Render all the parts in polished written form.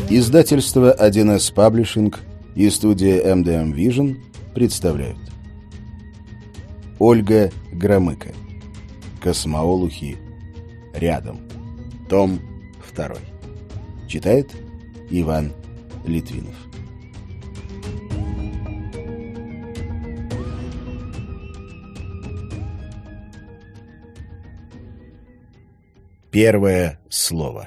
Издательство 1С Паблишинг и студия MDM Vision представляют. Ольга Громыко. Космоолухи рядом. Том 2. Читает Иван Литвинов. Первое слово.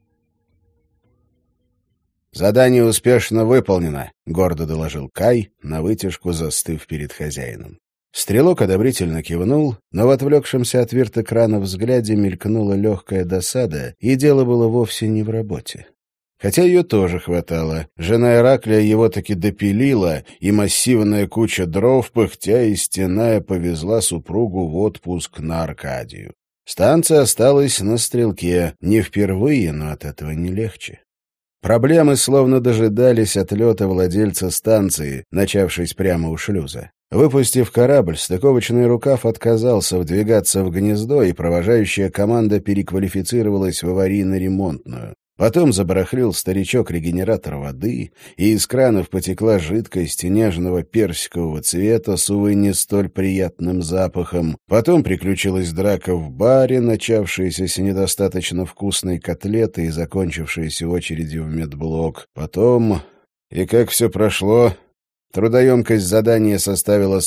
«Задание успешно выполнено», — гордо доложил Кай, навытяжку застыв перед хозяином. Стрелок одобрительно кивнул, но в отвлекшемся от вирт-экрана взгляде мелькнула легкая досада, и дело было вовсе не в работе. Хотя ее тоже хватало. Жена Ираклия его таки допилила, и массивная куча дров, пыхтя и стеная, повезла супругу в отпуск на Аркадию. Станция осталась на стрелке, не впервые, но от этого не легче. Проблемы словно дожидались отлета владельца станции, начавшись прямо у шлюза. Выпустив корабль, стыковочный рукав отказался вдвигаться в гнездо, и провожающая команда переквалифицировалась в аварийно-ремонтную. Потом забарахлил старичок-регенератор воды, и из кранов потекла жидкость нежного персикового цвета с, увы, не столь приятным запахом. Потом приключилась драка в баре, начавшаяся с недостаточно вкусной котлеты и закончившаяся очередью в медблок. Потом... И как все прошло... Трудоемкость задания составила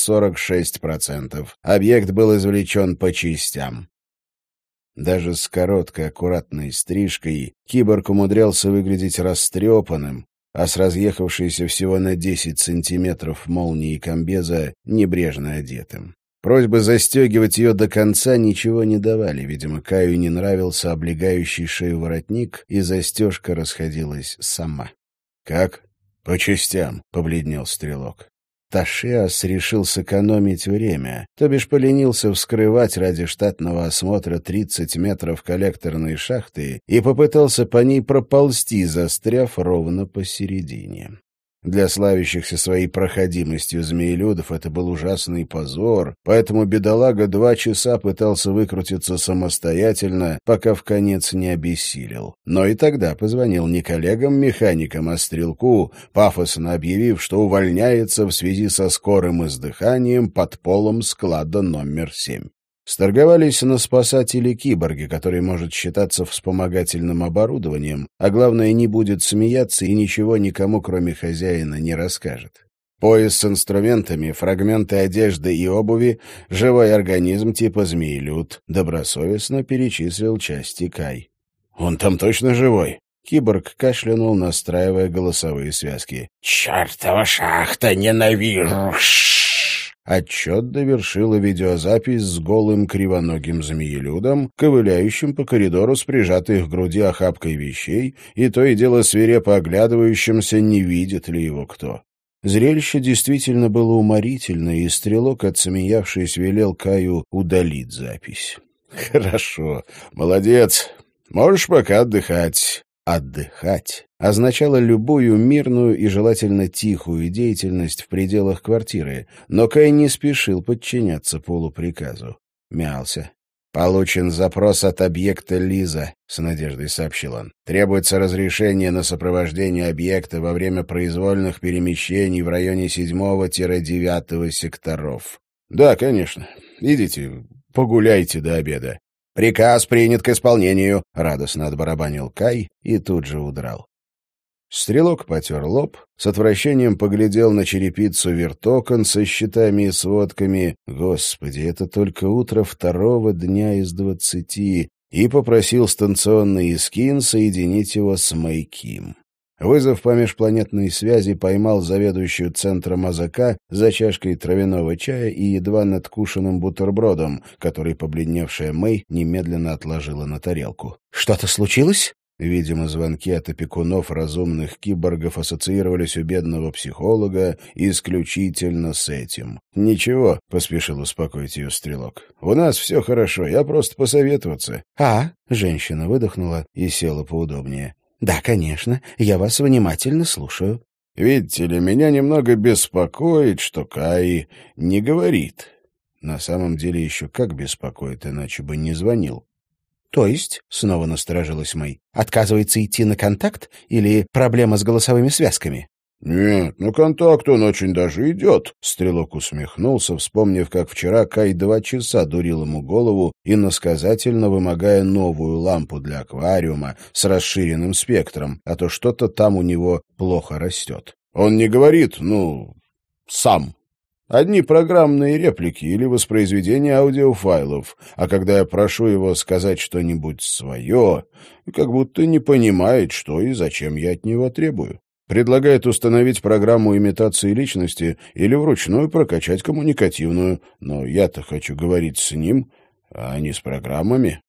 46%. Объект был извлечен по частям. Даже с короткой аккуратной стрижкой киборг умудрялся выглядеть растрепанным, а с разъехавшейся всего на 10 сантиметров молнией комбеза небрежно одетым. Просьбы застегивать ее до конца ничего не давали, видимо, Каю не нравился облегающий шею воротник, и застежка расходилась сама. «Как?» «По частям», — побледнел стрелок. Ташиас решил сэкономить время, то бишь поленился вскрывать ради штатного осмотра 30 метров коллекторной шахты и попытался по ней проползти, застряв ровно посередине. Для славящихся своей проходимостью змеелюдов это был ужасный позор, поэтому бедолага 2 часа пытался выкрутиться самостоятельно, пока вконец не обессилел. Но и тогда позвонил не коллегам-механикам, а стрелку, пафосно объявив, что увольняется в связи со скорым издыханием под полом склада номер 7. Сторговались на спасателе киборги, который может считаться вспомогательным оборудованием, а главное, не будет смеяться и ничего никому, кроме хозяина, не расскажет. Пояс с инструментами, фрагменты одежды и обуви, живой организм типа змеелюд, добросовестно перечислил части Кай. «Он там точно живой?» Киборг кашлянул, настраивая голосовые связки. «Чертова шахта, ненавижу!» Отчет довершила видеозапись с голым кривоногим змеелюдом, ковыляющим по коридору с прижатой к груди охапкой вещей, и то и дело свирепо оглядывающимся, не видит ли его кто. Зрелище действительно было уморительно, и стрелок, отсмеявшись, велел Каю удалить запись. «Хорошо, молодец, можешь пока отдыхать». Отдыхать означало любую мирную и желательно тихую деятельность в пределах квартиры, но Кай не спешил подчиняться полуприказу. Мялся. «Получен запрос от объекта Лиза», — с надеждой сообщил он. «Требуется разрешение на сопровождение объекта во время произвольных перемещений в районе 7-9 секторов». «Да, конечно. Идите, погуляйте до обеда». «Приказ принят к исполнению», — радостно отбарабанил Кай и тут же удрал. Стрелок потер лоб, с отвращением поглядел на черепицу вертокон со счетами и сводками. Господи, это только утро 2-го дня из 20, и попросил станционный эскин соединить его с Майким. Вызов по межпланетной связи поймал заведующую центром АЗК за чашкой травяного чая и едва надкушенным бутербродом, который побледневшая Мэй немедленно отложила на тарелку. «Что-то случилось?» Видимо, звонки от опекунов разумных киборгов ассоциировались у бедного психолога исключительно с этим. «Ничего», — поспешил успокоить ее стрелок. «У нас все хорошо, я просто посоветоваться». Женщина выдохнула и села поудобнее. «Да, конечно, я вас внимательно слушаю». «Видите ли, меня немного беспокоит, что Кай не говорит». На самом деле еще как беспокоит, иначе бы не звонил. «То есть?» — снова насторожилась Мэй. «Отказывается идти на контакт или проблема с голосовыми связками?» «Нет, на контакт он очень даже идет», — Стрелок усмехнулся, вспомнив, как вчера Кай 2 часа дурил ему голову, иносказательно вымогая новую лампу для аквариума с расширенным спектром, а то что-то там у него плохо растет. «Он не говорит, сам. Одни программные реплики или воспроизведение аудиофайлов, а когда я прошу его сказать что-нибудь свое, как будто не понимает, что и зачем я от него требую. Предлагает установить программу имитации личности или вручную прокачать коммуникативную, но я-то хочу говорить с ним, а не с программами».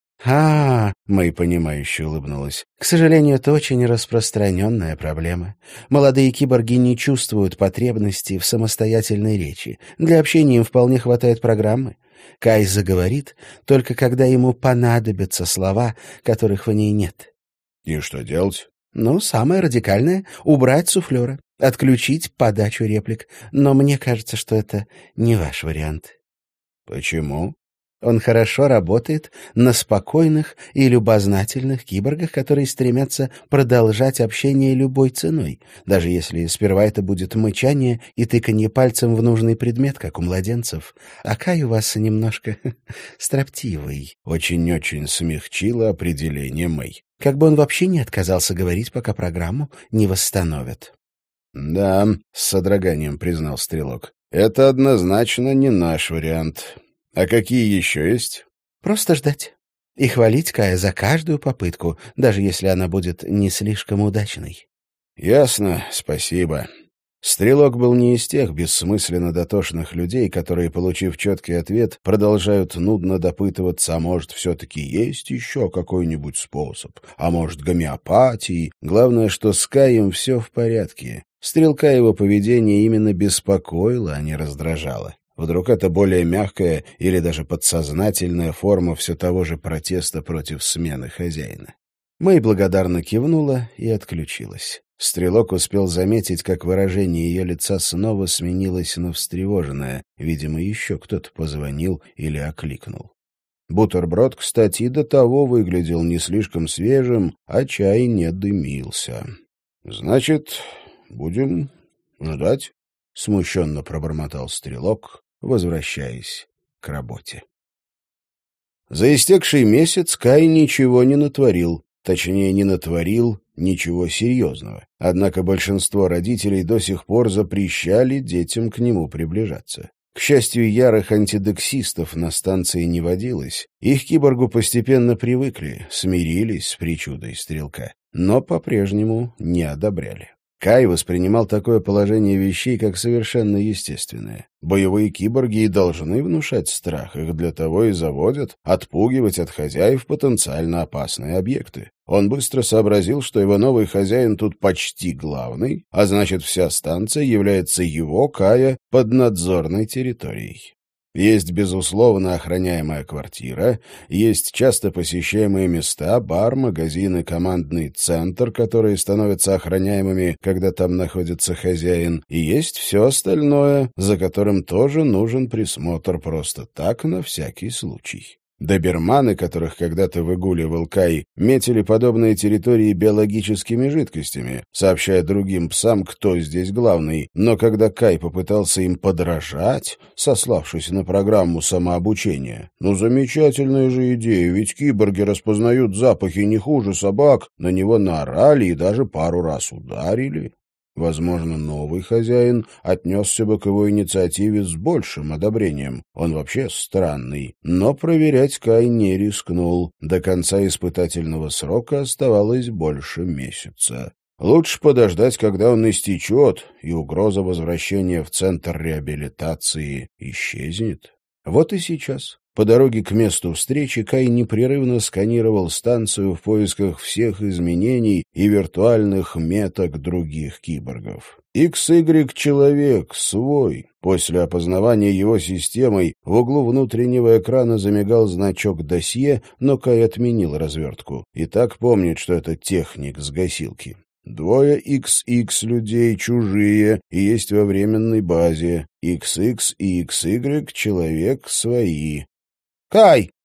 Мэй понимающе улыбнулась. «К сожалению, это очень распространенная проблема. Молодые киборги не чувствуют потребности в самостоятельной речи. Для общения им вполне хватает программы. Кай заговорит, только когда ему понадобятся слова, которых в ней нет». «И что делать?» «Самое радикальное — убрать суфлера, отключить подачу реплик. Но мне кажется, что это не ваш вариант». «Почему?» «Он хорошо работает на спокойных и любознательных киборгах, которые стремятся продолжать общение любой ценой, даже если сперва это будет мычание и тыканье пальцем в нужный предмет, как у младенцев. А Кай у вас немножко строптивый». Очень-очень смягчило определение Мэй. «Как бы он вообще не отказался говорить, пока программу не восстановят». «Да», — с содроганием признал Стрелок, — «это однозначно не наш вариант». «А какие еще есть?» «Просто ждать. И хвалить Кая за каждую попытку, даже если она будет не слишком удачной». «Ясно, спасибо». Стрелок был не из тех бессмысленно дотошных людей, которые, получив четкий ответ, продолжают нудно допытываться, а может, все-таки есть еще какой-нибудь способ, а может, гомеопатии. Главное, что с Каем все в порядке. Стрелка его поведение именно беспокоило, а не раздражало. Вдруг это более мягкая или даже подсознательная форма все того же протеста против смены хозяина. Мэй благодарно кивнула и отключилась. Стрелок успел заметить, как выражение ее лица снова сменилось на встревоженное. Видимо, еще кто-то позвонил или окликнул. Бутерброд, кстати, до того выглядел не слишком свежим, а чай не дымился. «Значит, будем ждать?» — смущенно пробормотал Стрелок, возвращаясь к работе. За истекший месяц Кай ничего не натворил, точнее, не натворил ничего серьезного. Однако большинство родителей до сих пор запрещали детям к нему приближаться. К счастью, ярых антидексистов на станции не водилось. Их к киборгу постепенно привыкли, смирились с причудой Стрелка, но по-прежнему не одобряли. Кай воспринимал такое положение вещей как совершенно естественное. Боевые киборги и должны внушать страх, их для того и заводят, отпугивать от хозяев потенциально опасные объекты. Он быстро сообразил, что его новый хозяин тут почти главный, а значит, вся станция является его, Кая, поднадзорной территорией. Есть, безусловно, охраняемая квартира, есть часто посещаемые места, бар, магазин и командный центр, которые становятся охраняемыми, когда там находится хозяин, и есть все остальное, за которым тоже нужен присмотр просто так, на всякий случай. Доберманы, которых когда-то выгуливал Кай, метили подобные территории биологическими жидкостями, сообщая другим псам, кто здесь главный. Но когда Кай попытался им подражать, сославшись на программу самообучения, замечательная же идея, ведь киборги распознают запахи не хуже собак, на него наорали и даже пару раз ударили. Возможно, новый хозяин отнесся бы к его инициативе с большим одобрением. Он вообще странный. Но проверять Кай не рискнул. До конца испытательного срока оставалось больше месяца. Лучше подождать, когда он истечет, и угроза возвращения в центр реабилитации исчезнет. Вот и сейчас. По дороге к месту встречи Кай непрерывно сканировал станцию в поисках всех изменений и виртуальных меток других киборгов. XY-человек, свой. После опознавания его системой в углу внутреннего экрана замигал значок «Досье», но Кай отменил развертку. И так помнит, что это техник с гасилки. 2 XX людей чужие и есть во временной базе. XX и XY человек свои. «Кай,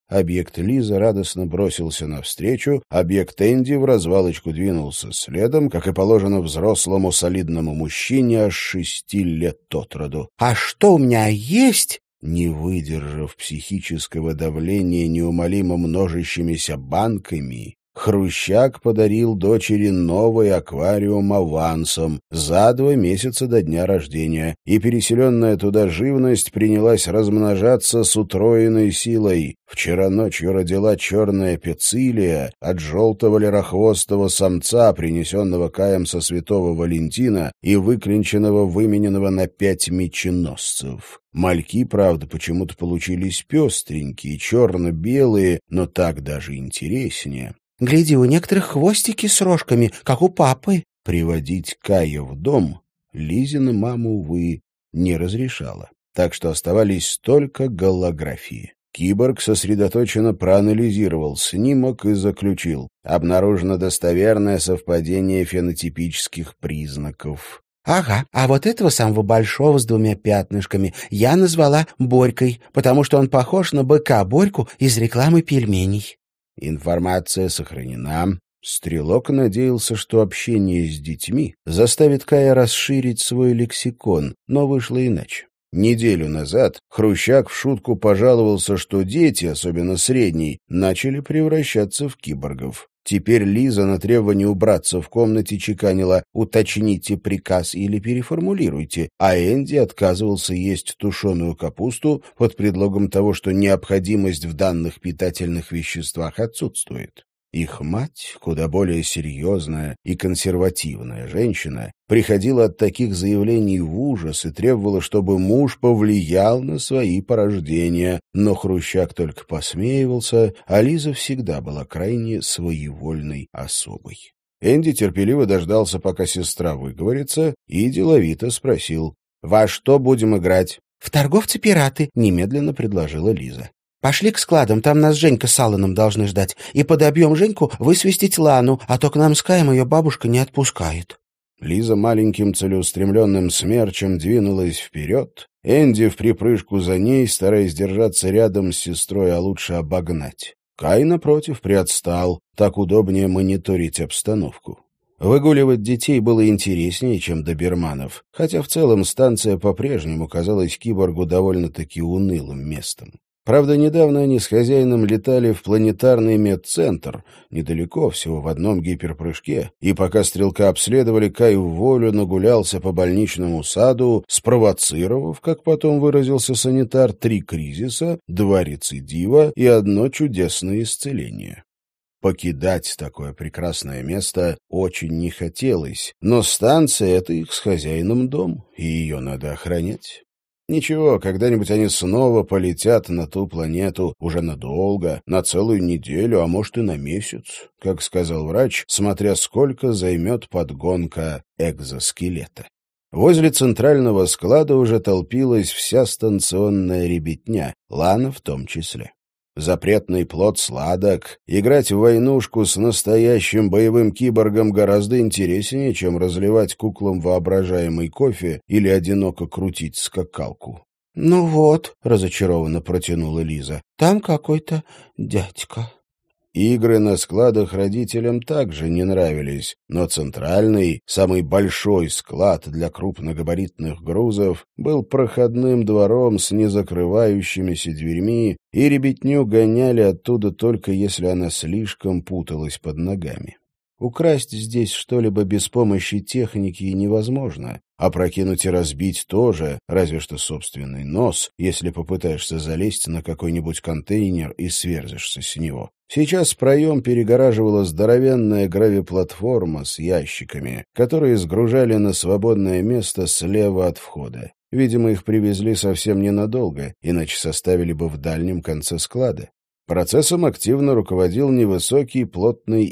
Объект Лиза радостно бросился навстречу, объект Энди в развалочку двинулся следом, как и положено взрослому солидному мужчине аж 6 лет от роду. «А что у меня есть?» Не выдержав психического давления неумолимо множащимися банками, Хрущак подарил дочери новый аквариум авансом за 2 месяца до дня рождения, и переселенная туда живность принялась размножаться с утроенной силой. Вчера ночью родила черная пецилия от желтого лерохвостого самца, принесенного Каем со святого Валентина и выклинченного, вымененного на 5 меченосцев. Мальки, правда, почему-то получились пестренькие, черно-белые, но так даже интереснее. «Гляди, у некоторых хвостики с рожками, как у папы». Приводить Кая в дом Лизина мама, увы, не разрешала, так что оставались только голографии. Киборг сосредоточенно проанализировал снимок и заключил: обнаружено достоверное совпадение фенотипических признаков. «Ага, а вот этого самого большого с 2 пятнышками я назвала Борькой, потому что он похож на быка Борьку из рекламы пельменей». Информация сохранена. Стрелок надеялся, что общение с детьми заставит Кая расширить свой лексикон, но вышло иначе. Неделю назад Хрущак в шутку пожаловался, что дети, особенно средний, начали превращаться в киборгов. Теперь Лиза на требование убраться в комнате чеканила: «Уточните приказ или переформулируйте», а Энди отказывался есть тушеную капусту под предлогом того, что необходимость в данных питательных веществах отсутствует. Их мать, куда более серьезная и консервативная женщина, приходила от таких заявлений в ужас и требовала, чтобы муж повлиял на свои порождения, но Хрущак только посмеивался, а Лиза всегда была крайне своевольной особой. Энди терпеливо дождался, пока сестра выговорится, и деловито спросил: «Во что будем играть?» «В торговцы-пираты», — немедленно предложила Лиза. «Пошли к складам, там нас Женька с Алланом должны ждать, и подобьем Женьку высвистить Лану, а то к нам с Каем ее бабушка не отпускает». Лиза маленьким целеустремленным смерчем двинулась вперед, Энди в припрыжку за ней, стараясь держаться рядом с сестрой, а лучше обогнать. Кай, напротив, приотстал, так удобнее мониторить обстановку. Выгуливать детей было интереснее, чем доберманов, хотя в целом станция по-прежнему казалась киборгу довольно-таки унылым местом. Правда, недавно они с хозяином летали в планетарный медцентр, недалеко, всего в одном гиперпрыжке, и пока стрелка обследовали, Кай в волю нагулялся по больничному саду, спровоцировав, как потом выразился санитар, 3 кризиса, 2 рецидива и 1 чудесное исцеление. Покидать такое прекрасное место очень не хотелось, но станция — это их с хозяином дом, и ее надо охранять. Ничего, когда-нибудь они снова полетят на ту планету, уже надолго, на целую неделю, а может и на месяц, как сказал врач, смотря сколько займет подгонка экзоскелета. Возле центрального склада уже толпилась вся станционная ребятня, Лана в том числе. Запретный плод сладок. Играть в войнушку с настоящим боевым киборгом гораздо интереснее, чем разливать куклам воображаемый кофе или одиноко крутить скакалку. «Ну вот», — разочарованно протянула Лиза, — «там какой-то дядька». Игры на складах родителям также не нравились, но центральный, самый большой склад для крупногабаритных грузов был проходным двором с незакрывающимися дверьми, и ребятню гоняли оттуда только если она слишком путалась под ногами. Украсть здесь что-либо без помощи техники невозможно, опрокинуть и разбить тоже, разве что собственный нос, если попытаешься залезть на какой-нибудь контейнер и сверзишься с него. Сейчас проем перегораживала здоровенная гравиплатформа с ящиками, которые сгружали на свободное место слева от входа. Видимо, их привезли совсем ненадолго, иначе составили бы в дальнем конце склада. Процессом активно руководил невысокий, плотный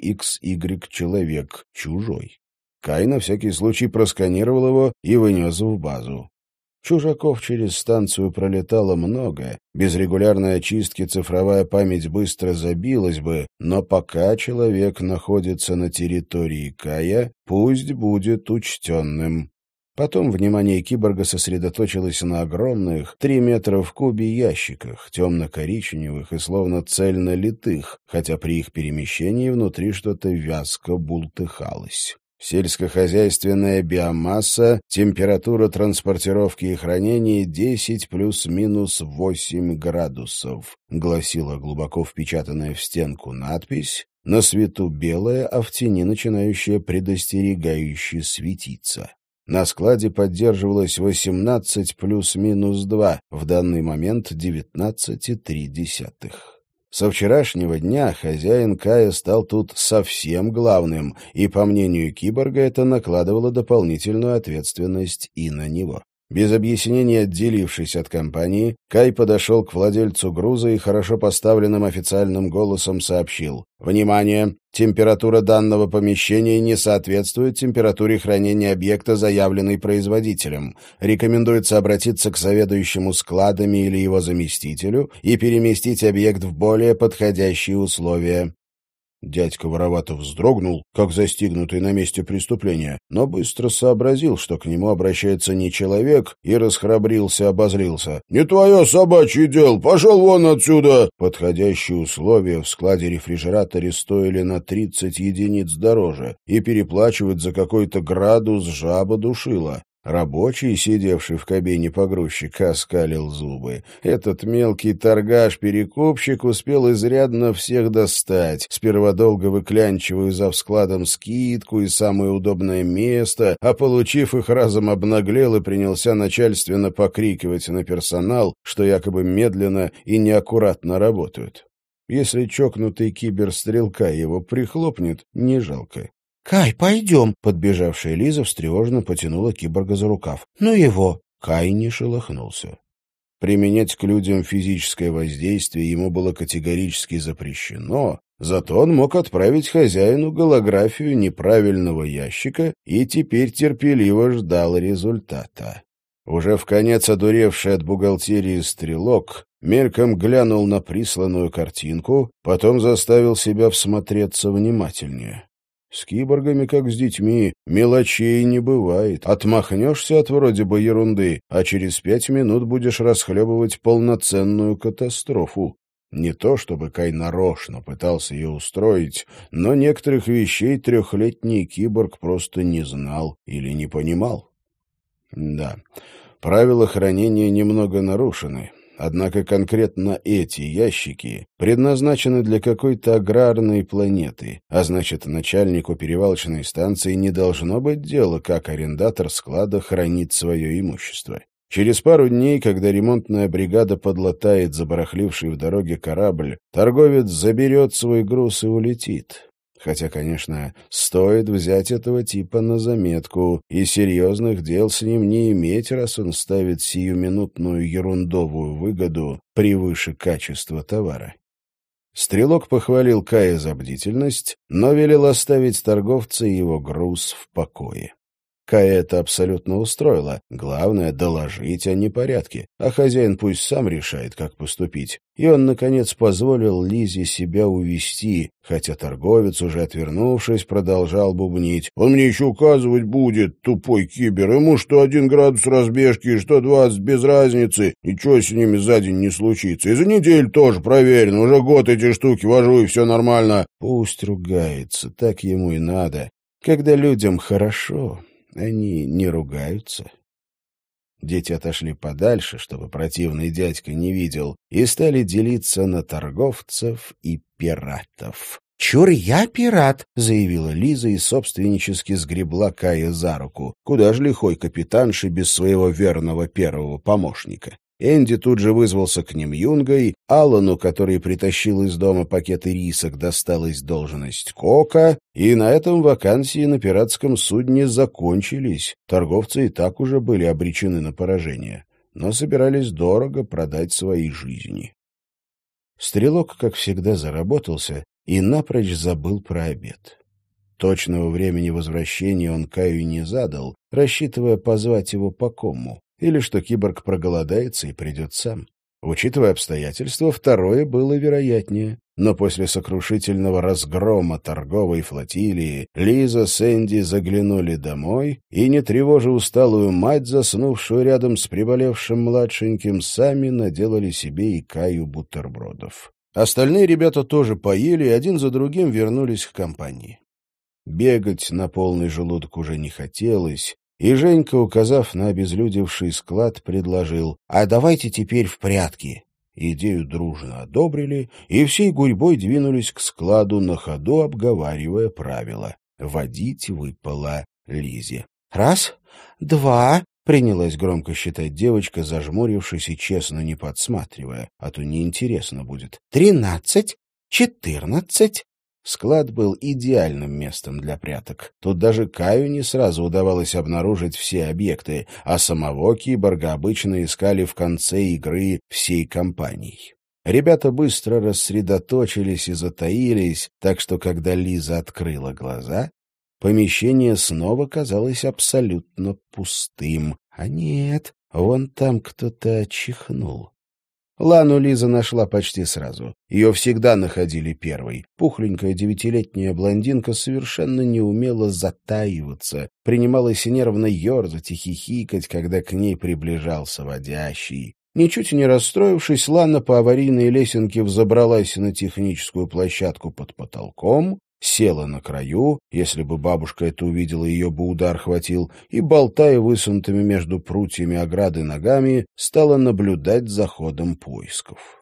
XY-человек, чужой. Кай на всякий случай просканировал его и вынес в базу. Чужаков через станцию пролетало много, без регулярной очистки цифровая память быстро забилась бы, но пока человек находится на территории Кая, пусть будет учтенным. Потом внимание киборга сосредоточилось на огромных 3 метра в кубе ящиках, темно-коричневых и словно цельно литых, хотя при их перемещении внутри что-то вязко бултыхалось. Сельскохозяйственная биомасса, температура транспортировки и хранения 10 плюс-минус 8 градусов, гласила глубоко впечатанная в стенку надпись, на свету белая, а в тени начинающая предостерегающе светиться. На складе поддерживалось 18 плюс-минус 2, в данный момент 19,3. Со вчерашнего дня хозяин Кая стал тут совсем главным, и, по мнению киборга, это накладывало дополнительную ответственность и на него. Без объяснений отделившись от компании, Кай подошел к владельцу груза и хорошо поставленным официальным голосом сообщил: «Внимание! Температура данного помещения не соответствует температуре хранения объекта, заявленной производителем. Рекомендуется обратиться к заведующему складами или его заместителю и переместить объект в более подходящие условия». Дядька воровато вздрогнул, как застигнутый на месте преступления, но быстро сообразил, что к нему обращается не человек, и расхрабрился, обозлился. «Не твое собачье дело! Пошел вон отсюда!» Подходящие условия в складе-рефрижераторе стоили на 30 единиц дороже, и переплачивать за какой-то градус жаба душила. Рабочий, сидевший в кабине погрузчика, оскалил зубы. Этот мелкий торгаш-перекупщик успел изрядно всех достать, сперва долго выклянчивая за складом скидку и самое удобное место, а, получив их, разом обнаглел и принялся начальственно покрикивать на персонал, что якобы медленно и неаккуратно работают. Если чокнутый киберстрелка его прихлопнет, не жалко. «Кай, пойдем!» — Подбежавшая Лиза встревоженно потянула киборга за рукав. «Ну его!» Кай не шелохнулся. Применять к людям физическое воздействие ему было категорически запрещено, зато он мог отправить хозяину голографию неправильного ящика и теперь терпеливо ждал результата. Уже вконец одуревший от бухгалтерии стрелок мельком глянул на присланную картинку, потом заставил себя всмотреться внимательнее. С киборгами, как с детьми, мелочей не бывает. Отмахнешься от вроде бы ерунды, а через 5 минут будешь расхлебывать полноценную катастрофу. Не то чтобы Кай нарочно пытался ее устроить, но некоторых вещей 3-летний киборг просто не знал или не понимал. Да, правила хранения немного нарушены. Однако конкретно эти ящики предназначены для какой-то аграрной планеты, а значит, начальнику перевалочной станции не должно быть дела, как арендатор склада хранит свое имущество. Через пару дней, когда ремонтная бригада подлатает забарахливший в дороге корабль, торговец заберет свой груз и улетит. Хотя, конечно, стоит взять этого типа на заметку, и серьезных дел с ним не иметь, раз он ставит сиюминутную ерундовую выгоду превыше качества товара. Стрелок похвалил Кая за бдительность, но велел оставить торговца и его груз в покое. Кая это абсолютно устроило. Главное — доложить о непорядке, а хозяин пусть сам решает, как поступить. И он, наконец, позволил Лизе себя увести, хотя торговец, уже отвернувшись, продолжал бубнить. «Он мне еще указывать будет, тупой кибер. Ему что 1 градус разбежки, что 20, без разницы. Ничего с ними за день не случится. И за неделю тоже проверено. Уже год эти штуки вожу, и все нормально». Пусть ругается, так ему и надо. Когда людям хорошо, они не ругаются. Дети отошли подальше, чтобы противный дядька не видел, и стали делиться на торговцев и пиратов. «Чур, я пират!» — заявила Лиза и собственнически сгребла Кая за руку. Куда ж лихой капитанши без своего верного первого помощника? Энди тут же вызвался к ним юнгой, Аллану, который притащил из дома пакеты рисок, досталась должность кока, и на этом вакансии на пиратском судне закончились. Торговцы и так уже были обречены на поражение, но собирались дорого продать свои жизни. Стрелок, как всегда, заработался и напрочь забыл про обед. Точного времени возвращения он Каю не задал, рассчитывая позвать его по кому. Или что киборг проголодается и придет сам. Учитывая обстоятельства, второе было вероятнее. Но после сокрушительного разгрома торговой флотилии Лиза с Энди заглянули домой и, не тревожа усталую мать, заснувшую рядом с приболевшим младшеньким, сами наделали себе и Каю бутербродов. Остальные ребята тоже поели и один за другим вернулись к компании. Бегать на полный желудок уже не хотелось, и Женька, указав на обезлюдевший склад, предложил: «А давайте теперь в прятки». Идею дружно одобрили, и всей гурьбой двинулись к складу, на ходу обговаривая правила. Водить выпало Лизе. «Раз, два», — принялась громко считать девочка, зажмурившись и честно не подсматривая, а то неинтересно будет. 13, 14. Склад был идеальным местом для пряток. Тут даже Каю не сразу удавалось обнаружить все объекты, а самого киборга обычно искали в конце игры всей компанией. Ребята быстро рассредоточились и затаились, так что, когда Лиза открыла глаза, помещение снова казалось абсолютно пустым. А нет, вон там кто-то чихнул. Лану Лиза нашла почти сразу. Ее всегда находили первой. Пухленькая 9-летняя блондинка совершенно не умела затаиваться, принималась нервно ерзать и хихикать, когда к ней приближался водящий. Ничуть не расстроившись, Лана по аварийной лесенке взобралась на техническую площадку под потолком, села на краю, если бы бабушка это увидела, ее бы удар хватил, и, болтая высунутыми между прутьями ограды ногами, стала наблюдать за ходом поисков.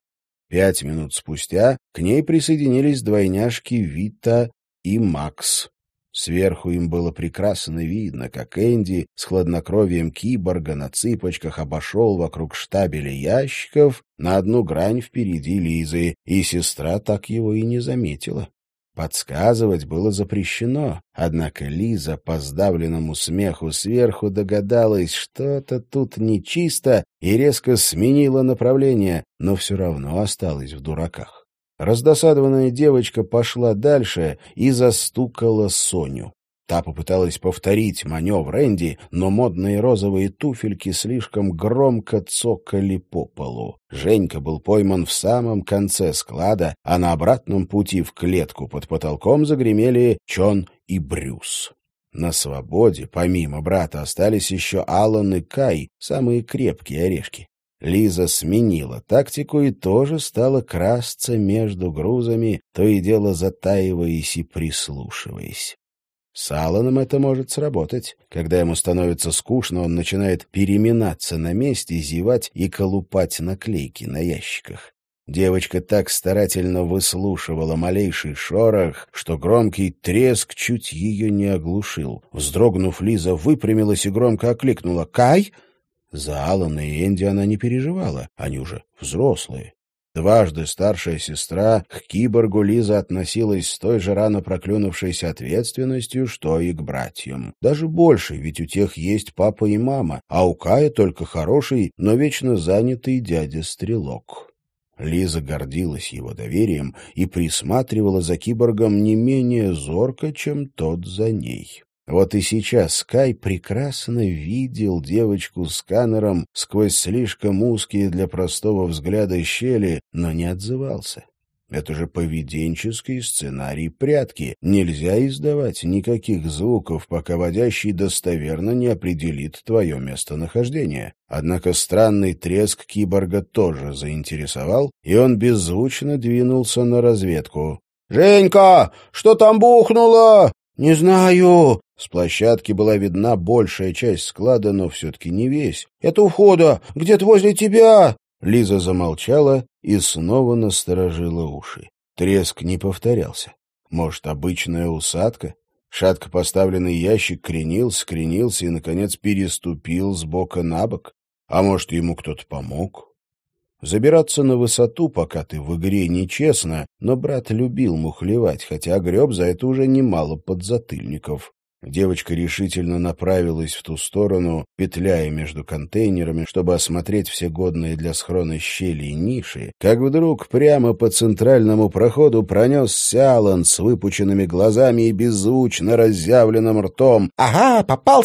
5 минут спустя к ней присоединились двойняшки Вита и Макс. Сверху им было прекрасно видно, как Энди с хладнокровием киборга на цыпочках обошел вокруг штабеля ящиков на одну грань впереди Лизы, и сестра так его и не заметила. Подсказывать было запрещено, однако Лиза по сдавленному смеху сверху догадалась, что-то тут нечисто, и резко сменила направление, но все равно осталась в дураках. Раздосадованная девочка пошла дальше и застукала Соню. Та попыталась повторить маневр Энди, но модные розовые туфельки слишком громко цокали по полу. Женька был пойман в самом конце склада, а на обратном пути в клетку под потолком загремели Чон и Брюс. На свободе, помимо брата, остались еще Алан и Кай, самые крепкие орешки. Лиза сменила тактику и тоже стала красться между грузами, то и дело затаиваясь и прислушиваясь. С Алланом это может сработать. Когда ему становится скучно, он начинает переминаться на месте, зевать и колупать наклейки на ящиках. Девочка так старательно выслушивала малейший шорох, что громкий треск чуть ее не оглушил. Вздрогнув, Лиза выпрямилась и громко окликнула: «Кай!» За Аллана и Энди она не переживала, они уже взрослые. Дважды старшая сестра, к киборгу Лиза относилась с той же рано проклюнувшейся ответственностью, что и к братьям. Даже больше, ведь у тех есть папа и мама, а у Кая только хороший, но вечно занятый дядя-стрелок. Лиза гордилась его доверием и присматривала за киборгом не менее зорко, чем тот за ней. Вот и сейчас Кай прекрасно видел девочку с сканером сквозь слишком узкие для простого взгляда щели, но не отзывался. Это же поведенческий сценарий прятки. Нельзя издавать никаких звуков, пока водящий достоверно не определит твое местонахождение. Однако странный треск киборга тоже заинтересовал, и он беззвучно двинулся на разведку. «Женька, что там бухнуло?» «Не знаю». С площадки была видна большая часть склада, но все-таки не весь. «Это у входа, где-то возле тебя». Лиза замолчала и снова насторожила уши. Треск не повторялся. Может, обычная усадка? Шатко поставленный ящик кренился и, наконец, переступил с бока на бок. А может, ему кто-то помог? Забираться на высоту, пока ты в игре, нечестно, но брат любил мухлевать, хотя греб за это уже немало подзатыльников. Девочка решительно направилась в ту сторону, петляя между контейнерами, чтобы осмотреть все годные для схрона щели и ниши, как вдруг прямо по центральному проходу пронесся Аллан с выпученными глазами и беззвучно разъявленным ртом. «Ага, попался!»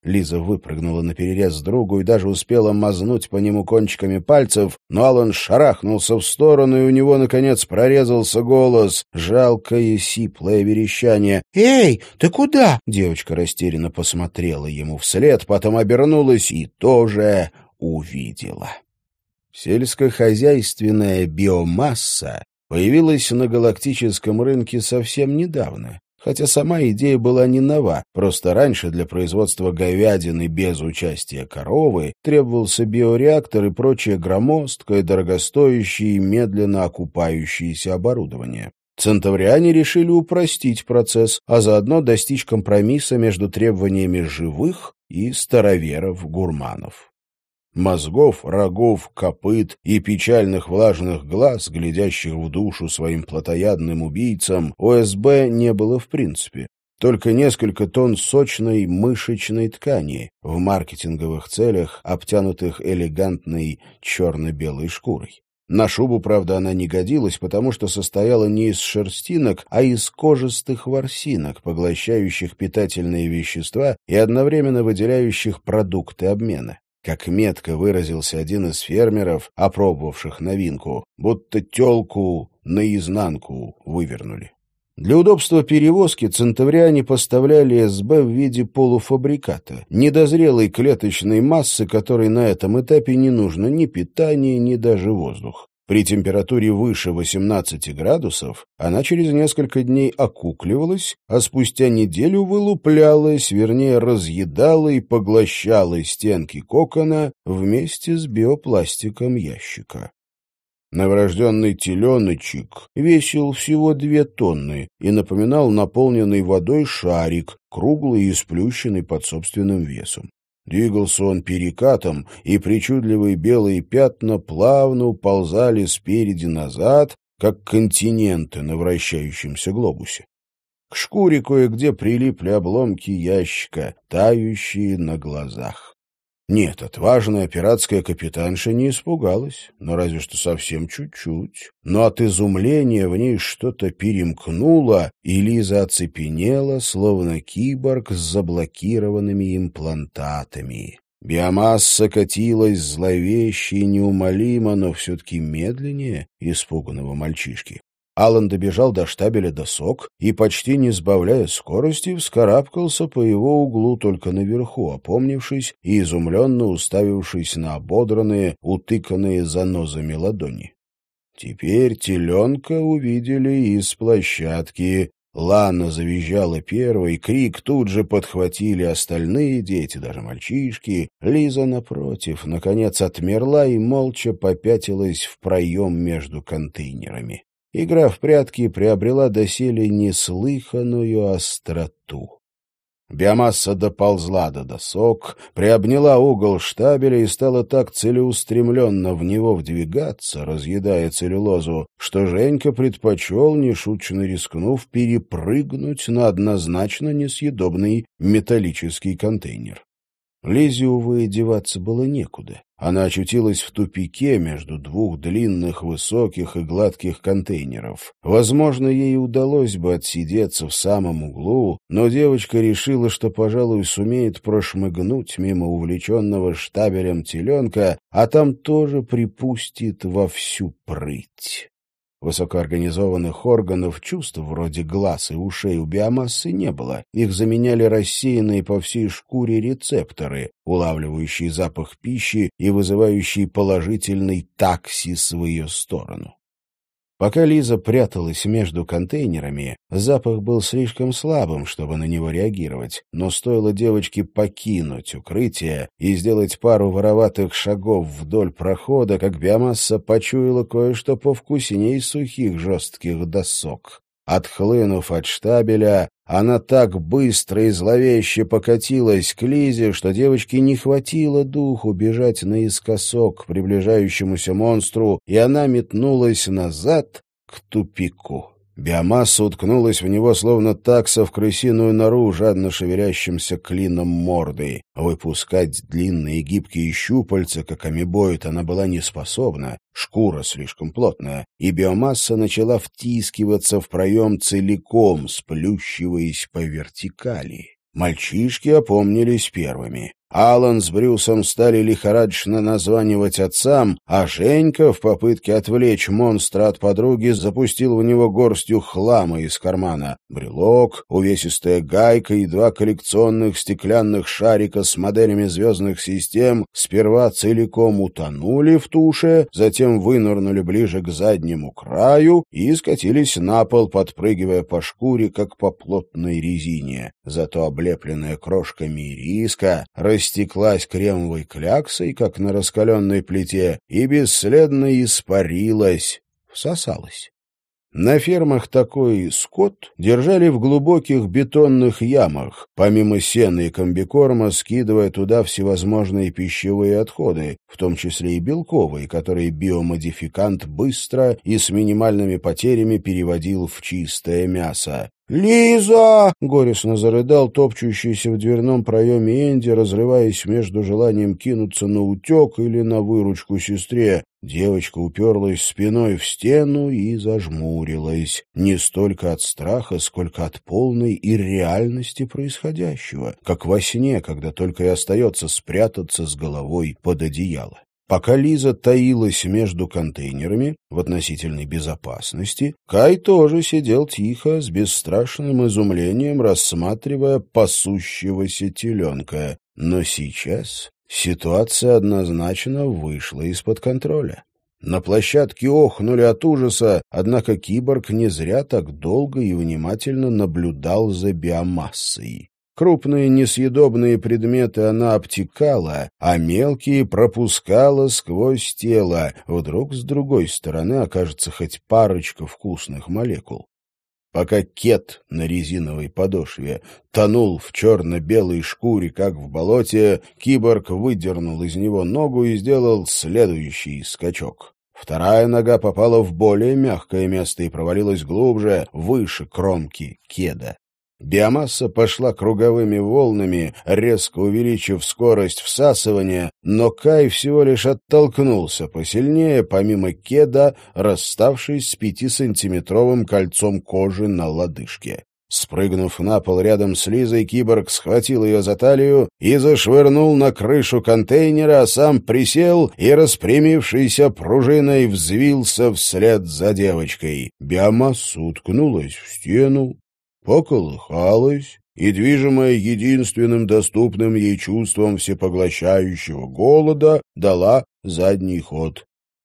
Лиза выпрыгнула наперерез другу и даже успела мазнуть по нему кончиками пальцев, но Алан шарахнулся в сторону, и у него, наконец, прорезался голос. Жалкое сиплое верещание. «Эй, ты куда?» Девочка растерянно посмотрела ему вслед, потом обернулась и тоже увидела. Сельскохозяйственная биомасса появилась на галактическом рынке совсем недавно. Хотя сама идея была не нова, просто раньше для производства говядины без участия коровы требовался биореактор и прочее громоздкое, дорогостоящее и медленно окупающееся оборудование. Центавриане решили упростить процесс, а заодно достичь компромисса между требованиями живых и староверов-гурманов. Мозгов, рогов, копыт и печальных влажных глаз, глядящих в душу своим плотоядным убийцам, ОСБ не было в принципе. Только несколько тонн сочной мышечной ткани, в маркетинговых целях обтянутых элегантной черно-белой шкурой. На шубу, правда, она не годилась, потому что состояла не из шерстинок, а из кожистых ворсинок, поглощающих питательные вещества и одновременно выделяющих продукты обмена. Как метко выразился один из фермеров, опробовавших новинку, будто тёлку наизнанку вывернули. Для удобства перевозки центавриане поставляли СБ в виде полуфабриката, недозрелой клеточной массы, которой на этом этапе не нужно ни питание, ни даже воздух. При температуре выше 18 градусов она через несколько дней окукливалась, а спустя неделю вылуплялась, вернее, разъедала и поглощала стенки кокона вместе с биопластиком ящика. Новорожденный теленочек весил всего 2 тонны и напоминал наполненный водой шарик, круглый и сплющенный под собственным весом. Двигался он перекатом, и причудливые белые пятна плавно уползали спереди назад, как континенты на вращающемся глобусе. К шкуре кое-где прилипли обломки ящика, тающие на глазах. Нет, отважная пиратская капитанша не испугалась, но разве что совсем чуть-чуть. Но от изумления в ней что-то перемкнуло, и Лиза оцепенела, словно киборг с заблокированными имплантатами. Биомасса катилась зловеще и неумолимо, но все-таки медленнее испуганного мальчишки. Алан добежал до штабеля досок и, почти не сбавляя скорости, вскарабкался по его углу только наверху, опомнившись и изумленно уставившись на ободранные, утыканные занозами ладони. Теперь теленка увидели из площадки. Лана завизжала первой, крик тут же подхватили остальные дети, даже мальчишки. Лиза, напротив, наконец отмерла и молча попятилась в проем между контейнерами. Игра в прятки приобрела доселе неслыханную остроту. Биомасса доползла до досок, приобняла угол штабеля и стала так целеустремленно в него вдвигаться, разъедая целлюлозу, что Женька предпочел, нешуточно рискнув, перепрыгнуть на однозначно несъедобный металлический контейнер. Лизе, увы, деваться было некуда. Она очутилась в тупике между 2 длинных, высоких и гладких контейнеров. Возможно, ей удалось бы отсидеться в самом углу, но девочка решила, что, пожалуй, сумеет прошмыгнуть мимо увлеченного штабелем теленка, а там тоже припустит во всю прыть. Высокоорганизованных органов чувств, вроде глаз и ушей, у биомассы не было. Их заменяли рассеянные по всей шкуре рецепторы, улавливающие запах пищи и вызывающие положительный таксис в ее сторону. Пока Лиза пряталась между контейнерами, запах был слишком слабым, чтобы на него реагировать, но стоило девочке покинуть укрытие и сделать пару вороватых шагов вдоль прохода, как биомасса почуяла кое-что повкусней сухих жестких досок. Отхлынув от штабеля, она так быстро и зловеще покатилась к Лизе, что девочке не хватило духу бежать наискосок к приближающемуся монстру, и она метнулась назад к тупику. Биомасса уткнулась в него, словно такса в крысиную нору, жадно шевелящимся клином мордой. Выпускать длинные гибкие щупальца, как амебоид, она была не способна, шкура слишком плотная, и биомасса начала втискиваться в проем целиком, сплющиваясь по вертикали. Мальчишки опомнились первыми. Алан с Брюсом стали лихорадочно названивать отцам, а Женька в попытке отвлечь монстра от подруги запустил в него горстью хлама из кармана. Брелок, увесистая гайка и 2 коллекционных стеклянных шарика с моделями звездных систем сперва целиком утонули в туше, затем вынырнули ближе к заднему краю и скатились на пол, подпрыгивая по шкуре, как по плотной резине. Зато облепленная крошками ириска растеклась кремовой кляксой, как на раскаленной плите, и бесследно испарилась, всосалась. На фермах такой скот держали в глубоких бетонных ямах, помимо сена и комбикорма скидывая туда всевозможные пищевые отходы, в том числе и белковые, которые биомодификант быстро и с минимальными потерями переводил в чистое мясо. «Лиза!» — горестно зарыдал топчущийся в дверном проеме Энди, разрываясь между желанием кинуться на утек или на выручку сестре. Девочка уперлась спиной в стену и зажмурилась. Не столько от страха, сколько от полной ирреальности происходящего, как во сне, когда только и остается спрятаться с головой под одеяло. Пока Лиза таилась между контейнерами в относительной безопасности, Кай тоже сидел тихо, с бесстрашным изумлением, рассматривая пасущегося теленка. Но сейчас ситуация однозначно вышла из-под контроля. На площадке охнули от ужаса, однако киборг не зря так долго и внимательно наблюдал за биомассой. Крупные несъедобные предметы она обтекала, а мелкие пропускала сквозь тело. Вдруг с другой стороны окажется хоть парочка вкусных молекул. Пока кет на резиновой подошве тонул в черно-белой шкуре, как в болоте, киборг выдернул из него ногу и сделал следующий скачок. Вторая нога попала в более мягкое место и провалилась глубже, выше кромки кеда. Биомасса пошла круговыми волнами, резко увеличив скорость всасывания, но Кай всего лишь оттолкнулся посильнее, помимо кеда, расставшись с 5-сантиметровым кольцом кожи на лодыжке. Спрыгнув на пол рядом с Лизой, киборг схватил ее за талию и зашвырнул на крышу контейнера, а сам присел и, распрямившейся пружиной, взвился вслед за девочкой. Биомасса уткнулась в стену, поколыхалась и, движимая единственным доступным ей чувством всепоглощающего голода, дала задний ход.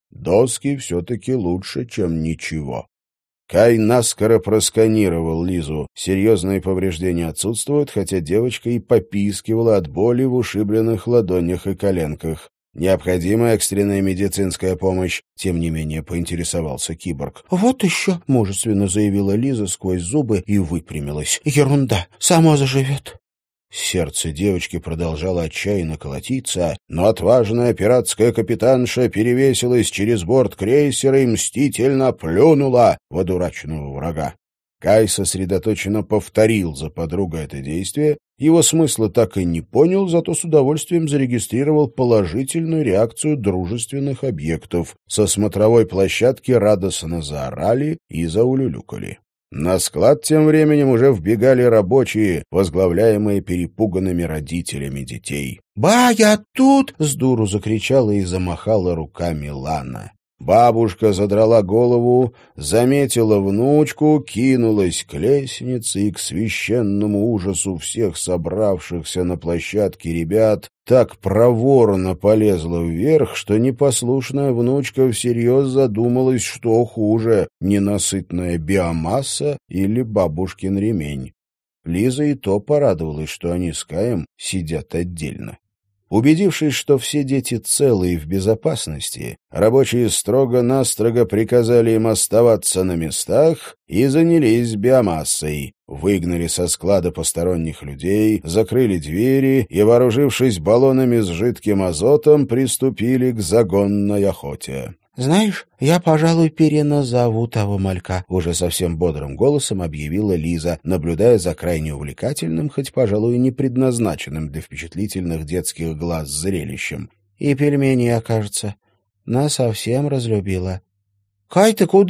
Доски все-таки лучше, чем ничего. Кай наскоро просканировал Лизу. Серьезные повреждения отсутствуют, хотя девочка и попискивала от боли в ушибленных ладонях и коленках. «Необходима экстренная медицинская помощь», — тем не менее поинтересовался киборг. «Вот еще», — мужественно заявила Лиза сквозь зубы и выпрямилась. «Ерунда, само заживет». Сердце девочки продолжало отчаянно колотиться, но отважная пиратская капитанша перевесилась через борт крейсера и мстительно плюнула в одураченного врага. Кай сосредоточенно повторил за подругой это действие. Его смысла так и не понял, зато с удовольствием зарегистрировал положительную реакцию дружественных объектов. Со смотровой площадки радостно заорали и заулюлюкали. На склад тем временем уже вбегали рабочие, возглавляемые перепуганными родителями детей. «Ба, я тут!» — сдуру закричала и замахала руками Лана. Бабушка задрала голову, заметила внучку, кинулась к лестнице и к священному ужасу всех собравшихся на площадке ребят так проворно полезла вверх, что непослушная внучка всерьез задумалась, что хуже — ненасытная биомасса или бабушкин ремень. Лиза и то порадовалась, что они с Каем сидят отдельно. Убедившись, что все дети целы и в безопасности, рабочие строго-настрого приказали им оставаться на местах и занялись биомассой. Выгнали со склада посторонних людей, закрыли двери и, вооружившись баллонами с жидким азотом, приступили к загонной охоте. «Знаешь, я, пожалуй, переназову того малька», — уже совсем бодрым голосом объявила Лиза, наблюдая за крайне увлекательным, хоть, пожалуй, и не предназначенным для впечатлительных детских глаз зрелищем. «И пельмени, окажется, насовсем разлюбила». «Кай, ты куда?»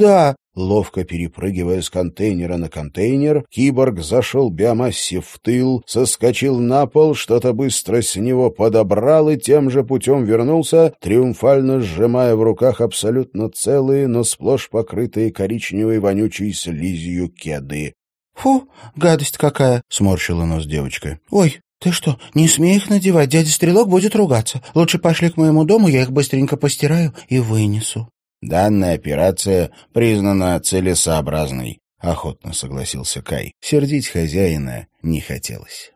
Ловко перепрыгивая с контейнера на контейнер, киборг зашел биомассе в тыл, соскочил на пол, что-то быстро с него подобрал и тем же путем вернулся, триумфально сжимая в руках абсолютно целые, но сплошь покрытые коричневой вонючей слизью кеды. «Фу, гадость какая!» — сморщила нос девочка. «Ой, ты что, не смей их надевать, дядя Стрелок будет ругаться. Лучше пошли к моему дому, я их быстренько постираю и вынесу». «Данная операция признана целесообразной», — охотно согласился Кай. Сердить хозяина не хотелось.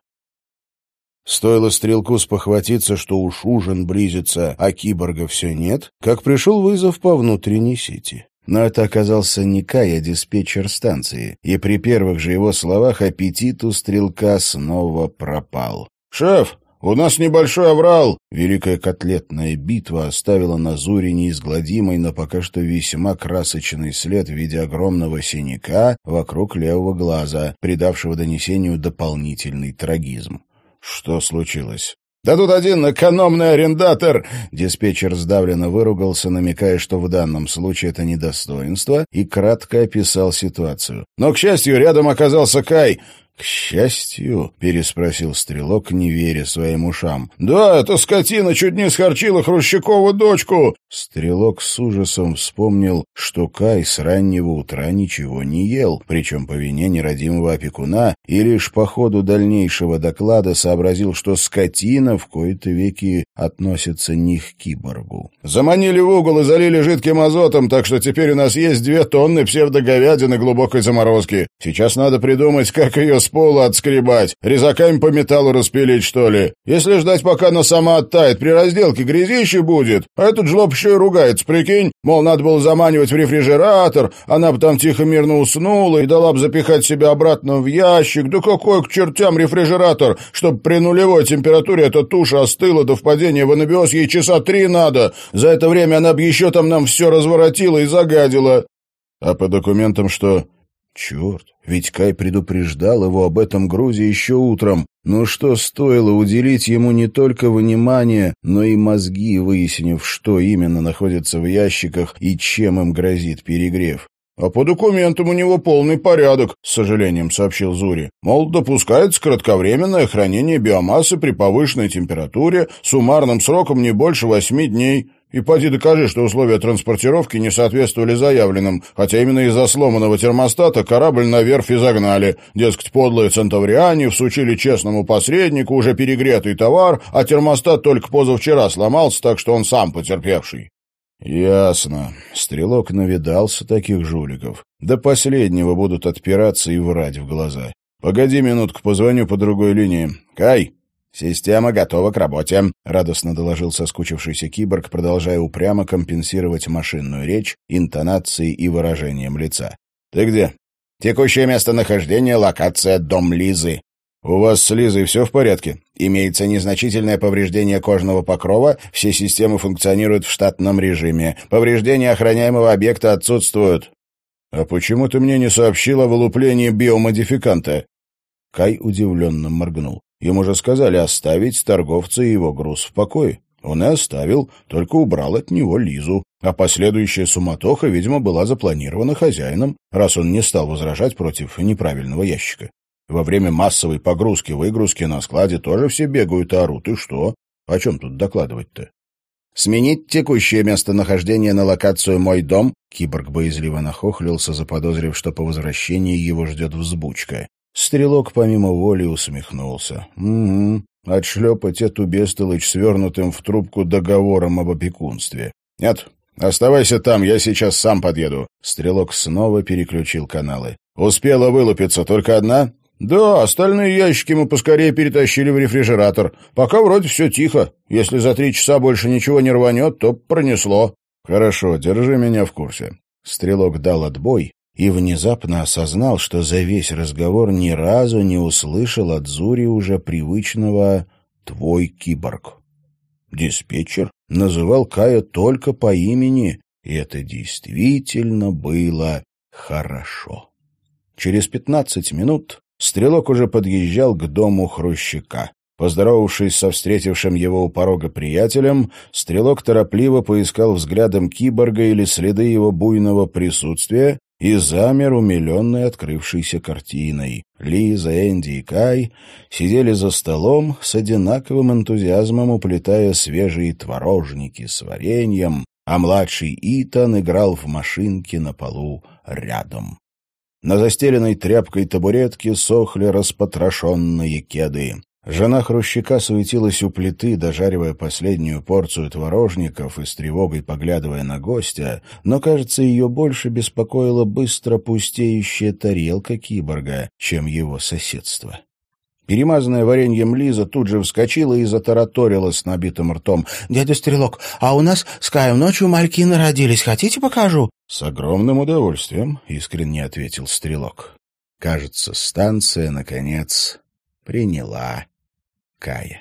Стоило Стрелку спохватиться, что уж ужин близится, а киборга все нет, как пришел вызов по внутренней сети. Но это оказался не Кай, а диспетчер станции, и при первых же его словах аппетит у Стрелка снова пропал. «Шеф, у нас небольшой аврал!» Великая котлетная битва оставила на Зуре неизгладимый, но пока что весьма красочный след в виде огромного синяка вокруг левого глаза, придавшего донесению дополнительный трагизм. «Что случилось?» «Да тут один экономный арендатор!» Диспетчер сдавленно выругался, намекая, что в данном случае это недостоинство, и кратко описал ситуацию. «Но, к счастью, рядом оказался Кай». «К счастью?» — переспросил Стрелок, не веря своим ушам. «Да, эта скотина чуть не схорчила Хрущакову дочку!» Стрелок с ужасом вспомнил, что Кай с раннего утра ничего не ел, причем по вине нерадимого опекуна, и лишь по ходу дальнейшего доклада сообразил, что скотина в кои-то веки относится не к киборгу. «Заманили в угол и залили жидким азотом, так что теперь у нас есть 2 тонны псевдоговядины глубокой заморозки. Сейчас надо придумать, как ее с пола отскребать, резаками по металлу распилить, что ли. Если ждать, пока она сама оттает, при разделке грязище будет. А этот жлоб еще и ругается, прикинь. Мол, надо было заманивать в рефрижератор, она бы там тихо-мирно уснула и дала бы запихать себя обратно в ящик. Да какой к чертям рефрижератор, чтобы при нулевой температуре эта туша остыла до впадения в анабиоз, ей часа 3 надо. За это время она бы еще там нам все разворотила и загадила». «А по документам что?» Черт, ведь Кай предупреждал его об этом грузе еще утром. Но что стоило уделить ему не только внимание, но и мозги, выяснив, что именно находится в ящиках и чем им грозит перегрев? «А по документам у него полный порядок», — с сожалением сообщил Зури. «Мол, допускается кратковременное хранение биомассы при повышенной температуре, суммарным сроком не больше 8 дней. И поди докажи, что условия транспортировки не соответствовали заявленным, хотя именно из-за сломанного термостата корабль на верфь и загнали. Дескать, подлые центавриане всучили честному посреднику уже перегретый товар, а термостат только позавчера сломался, так что он сам потерпевший». «Ясно. Стрелок навидался таких жуликов. До последнего будут отпираться и врать в глаза. Погоди минутку, позвоню по другой линии. Кай!» «Система готова к работе», — радостно доложил соскучившийся киборг, продолжая упрямо компенсировать машинную речь, интонацией и выражением лица. «Ты где?» «Текущее местонахождение, локация, дом Лизы». «У вас с Лизой все в порядке?» «Имеется незначительное повреждение кожного покрова, все системы функционируют в штатном режиме. Повреждения охраняемого объекта отсутствуют». «А почему ты мне не сообщил о вылуплении биомодификанта?» Кай удивленно моргнул. Ему же сказали оставить торговца и его груз в покое. Он и оставил, только убрал от него Лизу. А последующая суматоха, видимо, была запланирована хозяином, раз он не стал возражать против неправильного ящика. Во время массовой погрузки-выгрузки на складе тоже все бегают и орут. И что? О чем тут докладывать-то? «Сменить текущее местонахождение на локацию «Мой дом»?» Киборг боязливо нахохлился, заподозрив, что по возвращении его ждет взбучка. Стрелок помимо воли усмехнулся. «Угу. Отшлепать эту бестолочь свернутым в трубку договором об опекунстве. Нет, оставайся там, я сейчас сам подъеду». Стрелок снова переключил каналы. «Успела вылупиться только одна?» «Да, остальные ящики мы поскорее перетащили в рефрижератор. Пока вроде все тихо. Если за 3 часа больше ничего не рванет, то пронесло». «Хорошо, держи меня в курсе». Стрелок дал отбой и внезапно осознал, что за весь разговор ни разу не услышал от Зури уже привычного «твой киборг». Диспетчер называл Кая только по имени, и это действительно было хорошо. Через 15 минут Стрелок уже подъезжал к дому Хрущака. Поздоровавшись со встретившим его у порога приятелем, Стрелок торопливо поискал взглядом киборга или следы его буйного присутствия и замер, умиленный открывшейся картиной. Лиза, Энди и Кай сидели за столом с одинаковым энтузиазмом, уплетая свежие творожники с вареньем, а младший Итан играл в машинке на полу рядом. На застеленной тряпкой табуретке сохли распотрошенные кеды. Жена хрущака суетилась у плиты, дожаривая последнюю порцию творожников и с тревогой поглядывая на гостя, но, кажется, ее больше беспокоила быстро пустеющая тарелка киборга, чем его соседство. Перемазанная вареньем Лиза тут же вскочила и затараторила с набитым ртом. «Дядя Стрелок, а у нас с Каем ночью мальки народились. Хотите, покажу?» «С огромным удовольствием», — искренне ответил Стрелок. Кажется, станция, наконец, приняла Кая.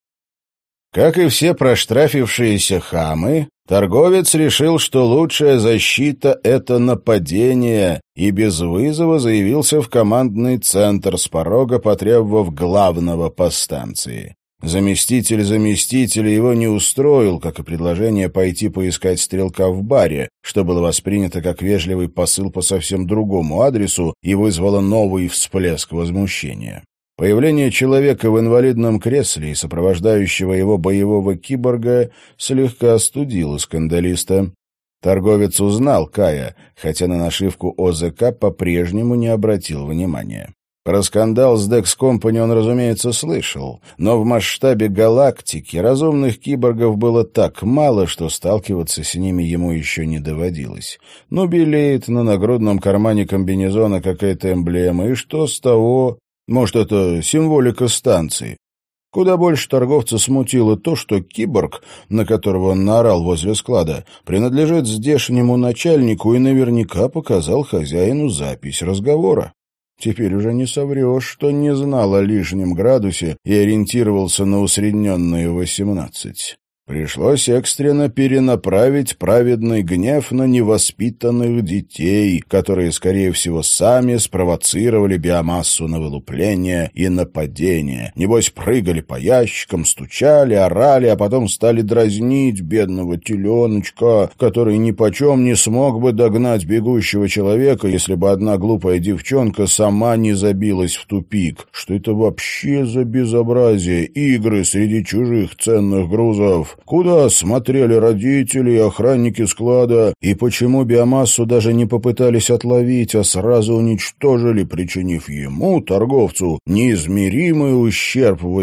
Как и все проштрафившиеся хамы, торговец решил, что лучшая защита — это нападение, и без вызова заявился в командный центр, с порога потребовав главного по станции. Заместитель заместителя его не устроил, как и предложение пойти поискать Стрелка в баре, что было воспринято как вежливый посыл по совсем другому адресу и вызвало новый всплеск возмущения. Появление человека в инвалидном кресле и сопровождающего его боевого киборга слегка остудило скандалиста. Торговец узнал Кая, хотя на нашивку ОЗК по-прежнему не обратил внимания. Про скандал с Dex Company он, разумеется, слышал, но в масштабе галактики разумных киборгов было так мало, что сталкиваться с ними ему еще не доводилось. Ну, белеет на нагрудном кармане комбинезона какая-то эмблема, и что с того? Может, это символика станции. Куда больше торговца смутило то, что киборг, на которого он наорал возле склада, принадлежит здешнему начальнику и наверняка показал хозяину запись разговора. Теперь уже не соврешь, что не знал о лишнем градусе и ориентировался на усредненные 18. Пришлось экстренно перенаправить праведный гнев на невоспитанных детей, которые, скорее всего, сами спровоцировали биомассу на вылупление и нападение. Небось, прыгали по ящикам, стучали, орали, а потом стали дразнить бедного теленочка, который нипочем не смог бы догнать бегущего человека, если бы одна глупая девчонка сама не забилась в тупик. Что это вообще за безобразие? Игры среди чужих ценных грузов. Куда смотрели родители и охранники склада, и почему биомассу даже не попытались отловить, а сразу уничтожили, причинив ему, торговцу, неизмеримый ущерб в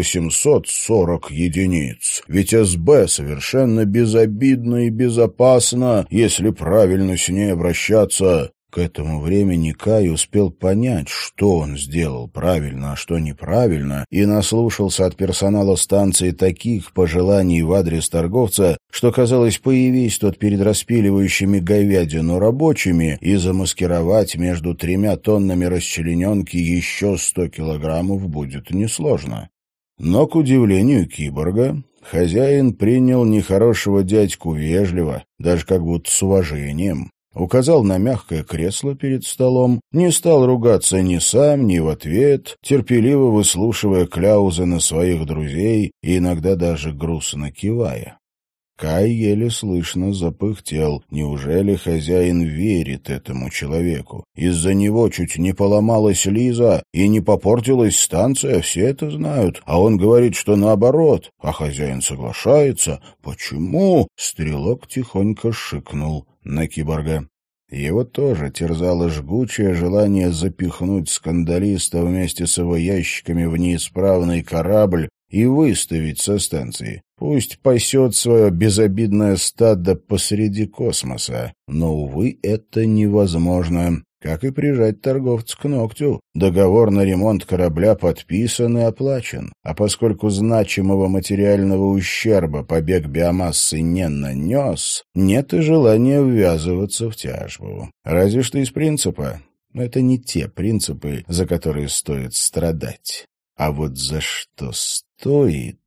840 единиц? Ведь СБ совершенно безобидно и безопасно, если правильно с ней обращаться. К этому времени Кай успел понять, что он сделал правильно, а что неправильно, и наслушался от персонала станции таких пожеланий в адрес торговца, что, казалось, появись тот перед распиливающими говядину рабочими, и замаскировать между 3 тоннами расчлененки еще 100 килограммов будет несложно. Но, к удивлению киборга, хозяин принял нехорошего дядьку вежливо, даже как будто с уважением. Указал на мягкое кресло перед столом, не стал ругаться ни сам, ни в ответ, терпеливо выслушивая кляузы на своих друзей и иногда даже грустно кивая. Кай еле слышно запыхтел. Неужели хозяин верит этому человеку? Из-за него чуть не поломалась Лиза и не попортилась станция, все это знают. А он говорит, что наоборот, а хозяин соглашается. Почему? Стрелок тихонько шикнул на киборга. Его тоже терзало жгучее желание запихнуть скандалиста вместе с его ящиками в неисправный корабль и выставить со станции. Пусть пасет свое безобидное стадо посреди космоса. Но, увы, это невозможно. Как и прижать торговца к ногтю. Договор на ремонт корабля подписан и оплачен. А поскольку значимого материального ущерба побег биомассы не нанес, нет и желания ввязываться в тяжбу. Разве что из принципа. Но это не те принципы, за которые стоит страдать. А вот за что стоит...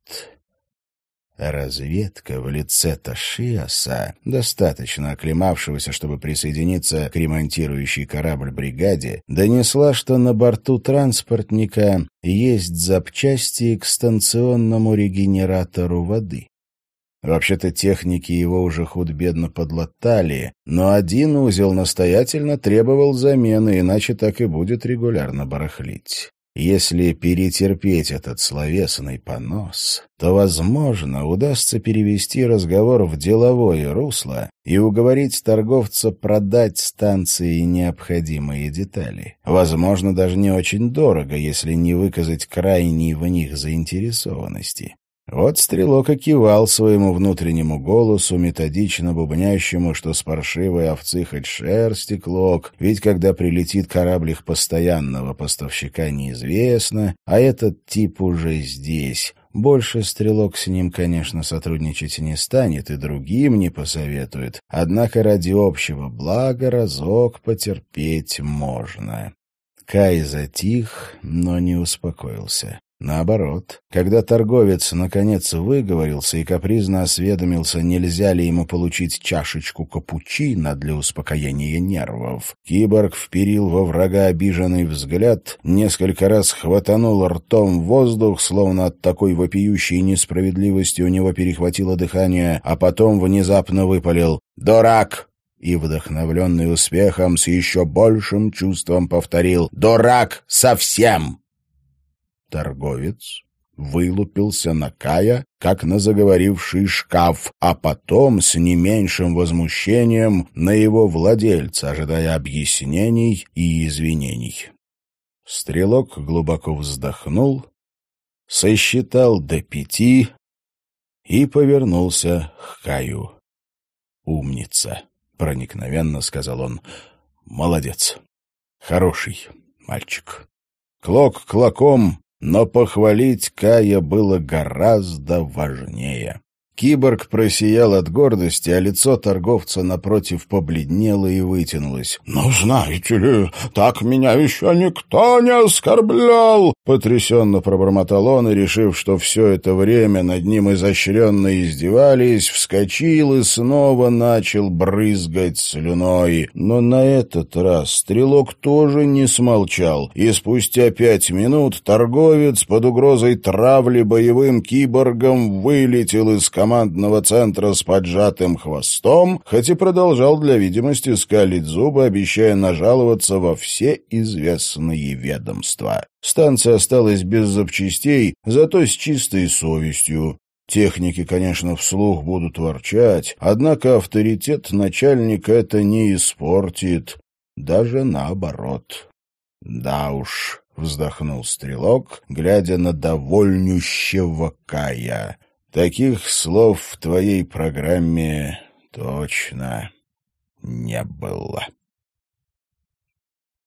Разведка в лице Ташиаса, достаточно оклемавшегося, чтобы присоединиться к ремонтирующей корабль бригаде, донесла, что на борту транспортника есть запчасти к станционному регенератору воды. Вообще-то техники его уже худо-бедно подлатали, но один узел настоятельно требовал замены, иначе так и будет регулярно барахлить. Если перетерпеть этот словесный понос, то, возможно, удастся перевести разговор в деловое русло и уговорить торговца продать станции необходимые детали. Возможно, даже не очень дорого, если не выказать крайней в них заинтересованности. Вот Стрелок и кивал своему внутреннему голосу, методично бубнящему, что с паршивой овцы хоть шерсти клок, ведь когда прилетит корабль их постоянного поставщика неизвестно, а этот тип уже здесь. Больше Стрелок с ним, конечно, сотрудничать не станет и другим не посоветует, однако ради общего блага разок потерпеть можно. Кай затих, но не успокоился. Наоборот, когда торговец наконец выговорился и капризно осведомился, нельзя ли ему получить чашечку капучино для успокоения нервов, киборг вперил во врага обиженный взгляд, несколько раз хватанул ртом воздух, словно от такой вопиющей несправедливости у него перехватило дыхание, а потом внезапно выпалил «Дурак!» и, вдохновленный успехом, с еще большим чувством повторил «Дурак совсем!» Торговец вылупился на Кая, как на заговоривший шкаф, а потом с не меньшим возмущением на его владельца, ожидая объяснений и извинений. Стрелок глубоко вздохнул, сосчитал до 5 и повернулся к Каю. «Умница», — проникновенно сказал он, — «молодец, хороший мальчик». Клок клоком, но похвалить Кая было гораздо важнее. Киборг просиял от гордости, а лицо торговца напротив побледнело и вытянулось. «Ну, знаете ли, так меня еще никто не оскорблял!» Потрясенно пробормотал он, и, решив, что все это время над ним изощренно издевались, вскочил и снова начал брызгать слюной. Но на этот раз Стрелок тоже не смолчал, и спустя 5 минут торговец под угрозой травли боевым киборгом вылетел из командного центра с поджатым хвостом, хоть и продолжал для видимости скалить зубы, обещая нажаловаться во все известные ведомства. Станция осталась без запчастей, зато с чистой совестью. Техники, конечно, вслух будут ворчать, однако авторитет начальника это не испортит, даже наоборот. «Да уж», — вздохнул Стрелок, глядя на довольнющего Кая, — «таких слов в твоей программе точно не было».